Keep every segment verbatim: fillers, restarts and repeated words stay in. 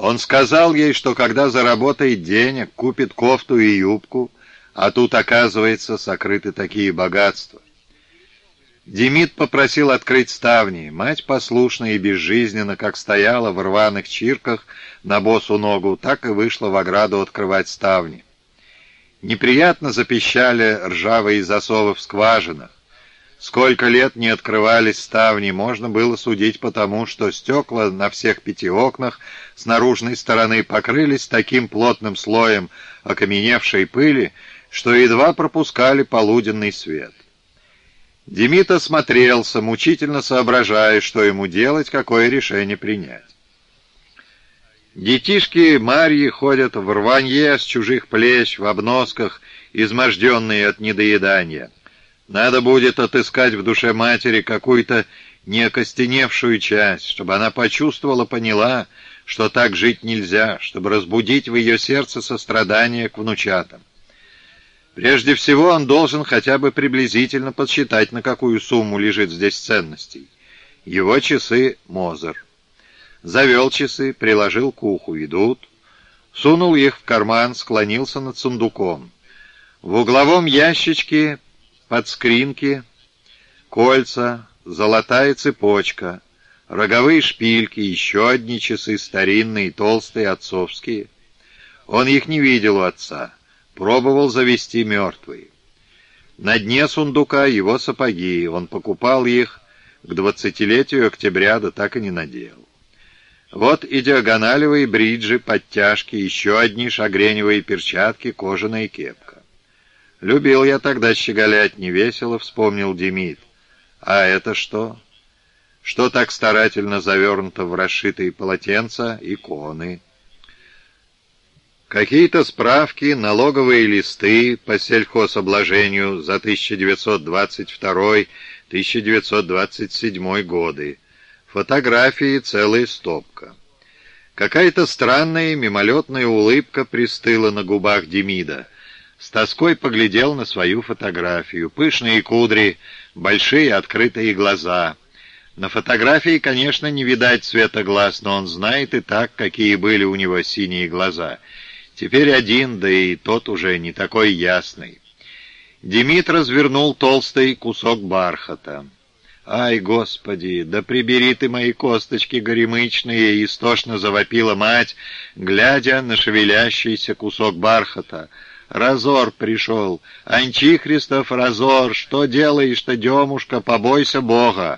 Он сказал ей, что когда заработает денег, купит кофту и юбку, а тут, оказывается, сокрыты такие богатства. Демид попросил открыть ставни. Мать послушно и безжизненно, как стояла в рваных чирках на босу ногу, так и вышла в ограду открывать ставни. Неприятно запищали ржавые засовы в скважинах. Сколько лет не открывались ставни, можно было судить по тому, что стекла на всех пяти окнах с наружной стороны покрылись таким плотным слоем окаменевшей пыли, что едва пропускали полуденный свет. Демид осмотрелся, мучительно соображая, что ему делать, какое решение принять. Детишки Марьи ходят в рванье с чужих плеч, в обносках, изможденные от недоедания. Надо будет отыскать в душе матери какую-то неокостеневшую часть, чтобы она почувствовала, поняла, что так жить нельзя, чтобы разбудить в ее сердце сострадание к внучатам. Прежде всего он должен хотя бы приблизительно подсчитать, на какую сумму лежит здесь ценностей. Его часы Мозер. Завел часы, приложил к уху, идут. Сунул их в карман, склонился над сундуком. В угловом ящичке под скринки кольца, золотая цепочка, роговые шпильки, еще одни часы старинные, толстые, отцовские. Он их не видел у отца, пробовал завести мертвые. На дне сундука его сапоги, он покупал их к двадцатилетию октября, да так и не надел. Вот и диагоналевые бриджи, подтяжки, еще одни шагреневые перчатки, кожаная кепка. «Любил я тогда щеголять, невесело», — вспомнил Демид. «А это что?» «Что так старательно завернуто в расшитые полотенца? Иконы». Какие-то справки, налоговые листы по сельхозобложению за тысяча девятьсот двадцать второй — тысяча девятьсот двадцать седьмой годы. Фотографии целая стопка. Какая-то странная мимолетная улыбка пристыла на губах Демида. С тоской поглядел на свою фотографию. Пышные кудри, большие открытые глаза. На фотографии, конечно, не видать цвета глаз, но он знает и так, какие были у него синие глаза. Теперь один, да и тот уже не такой ясный. Демид развернул толстый кусок бархата. «Ай, Господи, да прибери ты мои косточки горемычные!» — истошно завопила мать, глядя на шевелящийся кусок бархата. «Разор пришел! Анчихристов разор! Что делаешь-то, Демушка? Побойся Бога!»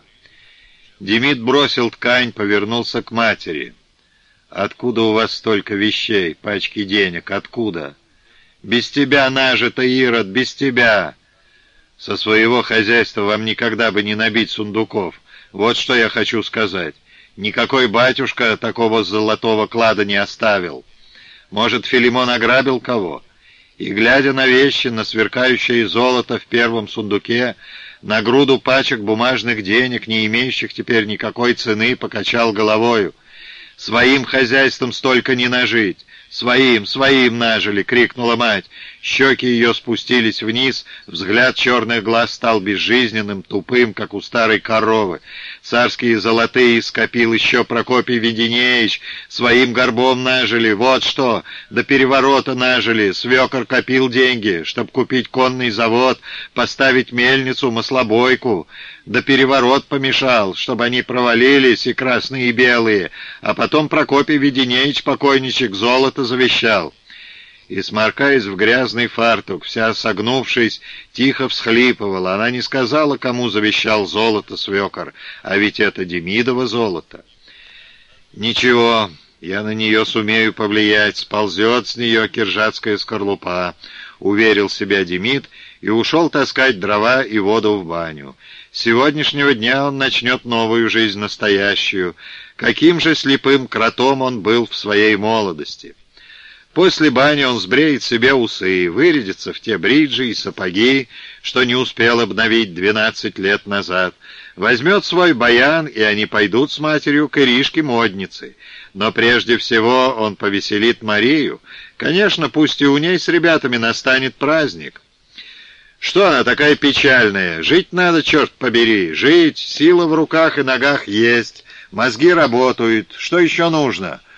Демид бросил ткань, повернулся к матери. «Откуда у вас столько вещей, пачки денег? Откуда?» «Без тебя нажито, Ирод, без тебя!» «Со своего хозяйства вам никогда бы не набить сундуков. Вот что я хочу сказать. Никакой батюшка такого золотого клада не оставил. Может, Филимон ограбил кого?» И, глядя на вещи, на сверкающее золото в первом сундуке, на груду пачек бумажных денег, не имеющих теперь никакой цены, покачал головою. «Своим хозяйством столько не нажить! Своим, своим нажили!» — крикнула мать. Щеки ее спустились вниз, взгляд черных глаз стал безжизненным, тупым, как у старой коровы. Царские золотые скопил еще Прокопий Веденеич. Своим горбом нажили, вот что! До переворота нажили, свекор копил деньги, чтоб купить конный завод, поставить мельницу, маслобойку. Да переворот помешал, чтобы они провалились, и красные, и белые. А потом Прокопий Веденеич, покойничек, золото завещал. И, сморкаясь в грязный фартук, вся согнувшись, тихо всхлипывала. Она не сказала, кому завещал золото свекор, а ведь это Демидово золото. «Ничего, я на нее сумею повлиять, сползет с нее киржатская скорлупа», — уверил себя Демид и ушел таскать дрова и воду в баню. С сегодняшнего дня он начнет новую жизнь, настоящую. Каким же слепым кротом он был в своей молодости! После бани он сбреет себе усы, вырядится в те бриджи и сапоги, что не успел обновить двенадцать лет назад, возьмет свой баян, и они пойдут с матерью к Иришке-моднице. Но прежде всего он повеселит Марию. Конечно, пусть и у ней с ребятами настанет праздник. Что она такая печальная? Жить надо, черт побери, жить, сила в руках и ногах есть, мозги работают, что еще нужно?